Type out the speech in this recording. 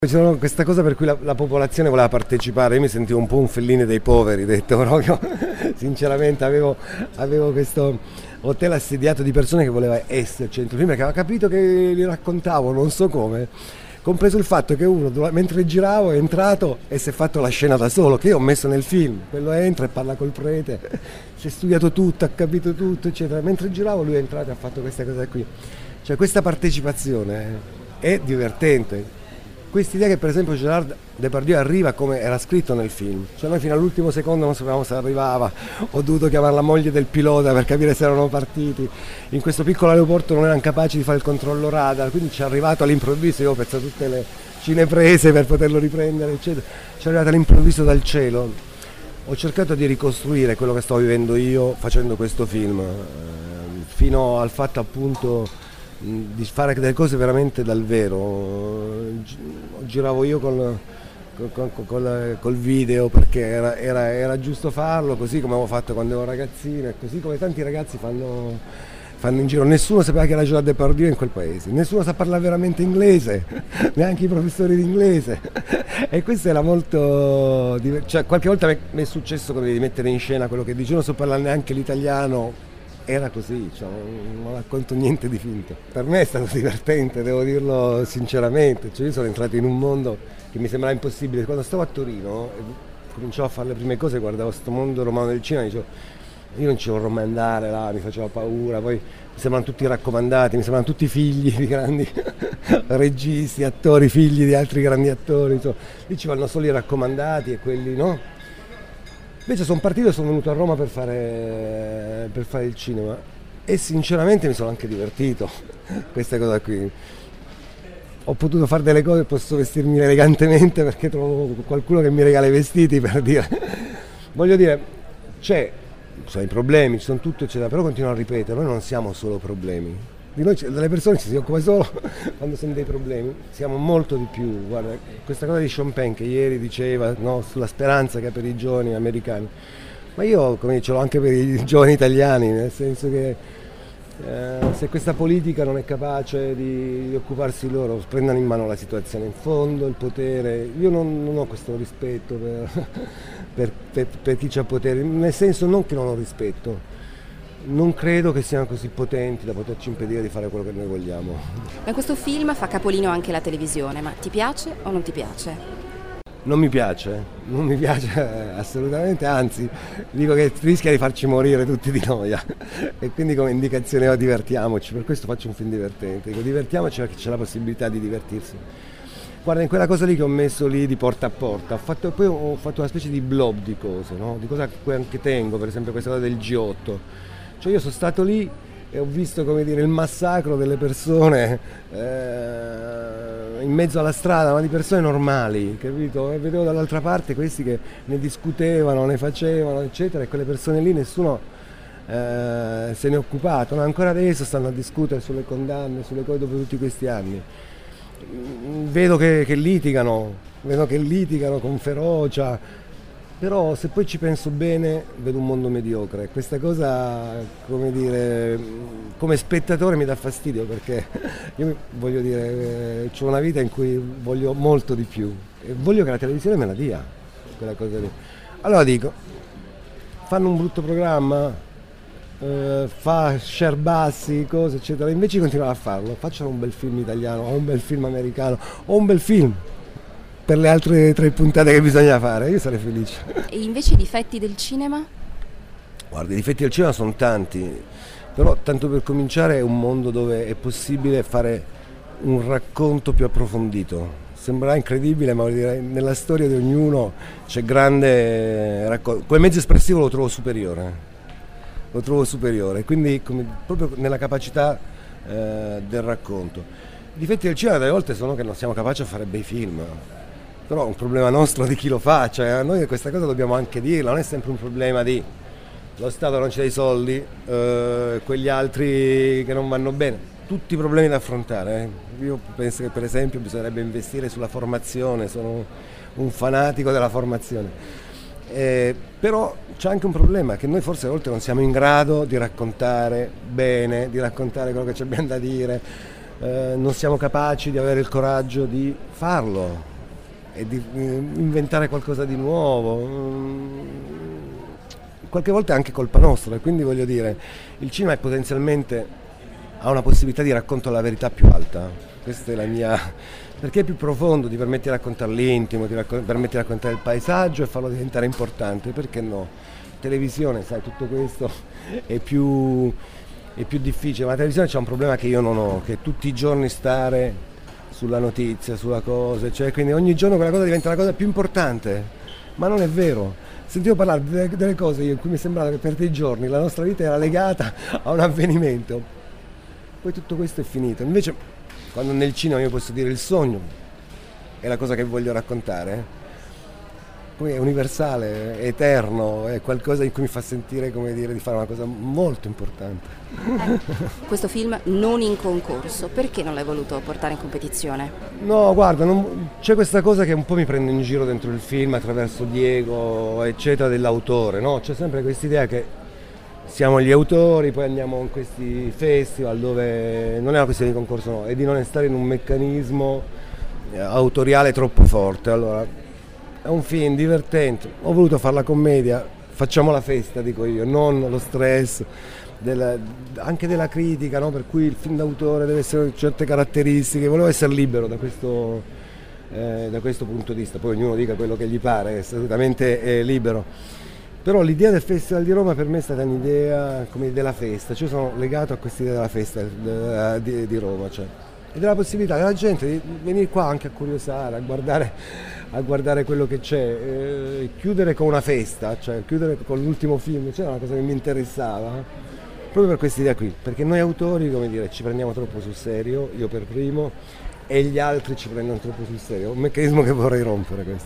C'era questa cosa per cui la popolazione voleva partecipare, io mi sentivo un po' un Fellini dei poveri, detto proprio, sinceramente avevo questo hotel assediato di persone che voleva esserci dentro il film, perché aveva capito che li raccontavo, non so come, compreso il fatto che uno, mentre giravo, è entrato e si è fatto la scena da solo, che io ho messo nel film, quello entra e parla col prete, si è studiato tutto, ha capito tutto, eccetera, mentre giravo lui è entrato e ha fatto questa cosa qui, cioè questa partecipazione è divertente. Quest'idea che per esempio Gerard Depardieu arriva come era scritto nel film, cioè noi fino all'ultimo secondo non sapevamo se arrivava, ho dovuto chiamare la moglie del pilota per capire se erano partiti, in questo piccolo aeroporto non erano capaci di fare il controllo radar, quindi ci è arrivato all'improvviso, io ho pensato a tutte le cineprese per poterlo riprendere, eccetera, ci è arrivato all'improvviso dal cielo. Ho cercato di ricostruire quello che sto vivendo io facendo questo film, fino al fatto appunto di fare delle cose veramente dal vero. Giravo io col video perché era giusto farlo, così come avevo fatto quando ero ragazzino e così come tanti ragazzi fanno in giro. Nessuno sapeva che era Gerard Depardieu in quel paese, nessuno sa parlare veramente inglese, neanche i professori di inglese, e questo era molto cioè qualche volta mi è successo di mettere in scena quello che dice, non so parlare neanche l'italiano. Era così, cioè, non racconto niente di finto. Per me è stato divertente, devo dirlo sinceramente. Cioè, io sono entrato in un mondo che mi sembrava impossibile. Quando stavo a Torino e cominciavo a fare le prime cose, guardavo questo mondo romano del cinema e dicevo, io non ci vorrò mai andare là, mi faceva paura. Poi mi sembrano tutti raccomandati, mi sembrano tutti figli di grandi registi, attori, figli di altri grandi attori. Insomma. Lì ci vanno solo i raccomandati e quelli, no? Invece sono partito e sono venuto a Roma per fare il cinema e sinceramente mi sono anche divertito, questa cosa qui. Ho potuto fare delle cose, posso vestirmi elegantemente perché trovo qualcuno che mi regala i vestiti, per dire. Voglio dire, ci sono i problemi, ci sono tutto eccetera, però continuo a ripetere, noi non siamo solo problemi. Di noi, delle persone ci si occupa solo quando sono dei problemi, siamo molto di più. Guarda, questa cosa di Sean Penn che ieri diceva, no, sulla speranza che ha per i giovani americani, ma io come ce l'ho anche per i giovani italiani, nel senso che se questa politica non è capace di occuparsi loro, prendano in mano la situazione, in fondo il potere, io non ho questo rispetto per chi c'ha potere, nel senso non che non ho rispetto, non credo che siano così potenti da poterci impedire di fare quello che noi vogliamo. Ma questo film fa capolino anche la televisione, ma ti piace o non ti piace? Non mi piace assolutamente, anzi dico che rischia di farci morire tutti di noia e quindi come indicazione divertiamoci, per questo faccio un film divertente, dico divertiamoci perché c'è la possibilità di divertirsi. Guarda, in quella cosa lì che ho messo lì di porta a porta, poi ho fatto una specie di blob di cose, no? Di cose a cui anche tengo, per esempio questa cosa del G8. Cioè io sono stato lì e ho visto, come dire, il massacro delle persone in mezzo alla strada, ma di persone normali, capito? E vedevo dall'altra parte questi che ne discutevano, ne facevano, eccetera, e quelle persone lì nessuno se ne è occupato, no? Ancora adesso stanno a discutere sulle condanne, sulle cose dopo tutti questi anni. Vedo che litigano con ferocia. Però se poi ci penso bene vedo un mondo mediocre, questa cosa, come dire, come spettatore mi dà fastidio perché io voglio dire, ho una vita in cui voglio molto di più e voglio che la televisione me la dia, quella cosa lì. Allora dico, fanno un brutto programma, fa share bassi, cose eccetera, invece di continuare a farlo, facciano un bel film italiano o un bel film americano o un bel film per le altre 3 puntate che bisogna fare, io sarei felice. E invece i difetti del cinema? Guarda, i difetti del cinema sono tanti, però tanto per cominciare è un mondo dove è possibile fare un racconto più approfondito. Sembrerà incredibile, ma voglio dire, nella storia di ognuno c'è grande racconto. Quel mezzo espressivo lo trovo superiore, quindi proprio nella capacità del racconto. I difetti del cinema delle volte sono che non siamo capaci a fare bei film. Però è un problema nostro di chi lo fa, cioè noi questa cosa dobbiamo anche dirla, non è sempre un problema di lo Stato non ci dà i soldi, quegli altri che non vanno bene, tutti i problemi da affrontare. Io penso che per esempio bisognerebbe investire sulla formazione, sono un fanatico della formazione, però c'è anche un problema che noi forse a volte non siamo in grado di raccontare bene, di raccontare quello che ci abbiamo da dire, non siamo capaci di avere il coraggio di farlo. e di inventare qualcosa di nuovo. Qualche volta è anche colpa nostra, quindi voglio dire, il cinema è potenzialmente ha una possibilità di racconto alla verità più alta. Questa è la mia, perché è più profondo, ti permette di raccontare l'intimo, ti permette di raccontare il paesaggio e farlo diventare importante, perché no? Televisione, sai, tutto questo è più difficile, ma la televisione c'è un problema che io non ho, che è tutti i giorni stare sulla notizia, sulla cosa, cioè quindi ogni giorno quella cosa diventa la cosa più importante, ma non è vero. Sentivo parlare delle cose in cui mi sembrava che per dei giorni la nostra vita era legata a un avvenimento, poi tutto questo è finito. Invece quando nel cinema io posso dire il sogno è la cosa che voglio raccontare, poi è universale, è eterno, è qualcosa in cui mi fa sentire, come dire, di fare una cosa molto importante. Questo film non in concorso, perché non l'hai voluto portare in competizione? No, guarda, c'è questa cosa che un po' mi prende in giro dentro il film attraverso Diego, eccetera, dell'autore, no? C'è sempre questa idea che siamo gli autori, poi andiamo in questi festival dove non è una questione di concorso, no, è di non stare in un meccanismo autoriale troppo forte. Allora, è un film divertente, ho voluto fare la commedia, facciamo la festa, dico io, non lo stress anche della critica, no? Per cui il film d'autore deve essere certe caratteristiche, volevo essere libero da questo punto di vista, poi ognuno dica quello che gli pare, è assolutamente libero. Però l'idea del Festival di Roma per me è stata un'idea come della festa, cioè sono legato a questa idea della festa di Roma, cioè, e della possibilità della gente di venire qua anche a curiosare, a guardare quello che c'è, chiudere con una festa, cioè chiudere con l'ultimo film, c'era una cosa che mi interessava, proprio per questa idea qui, perché noi autori, come dire, ci prendiamo troppo sul serio, io per primo, e gli altri ci prendono troppo sul serio, un meccanismo che vorrei rompere questo.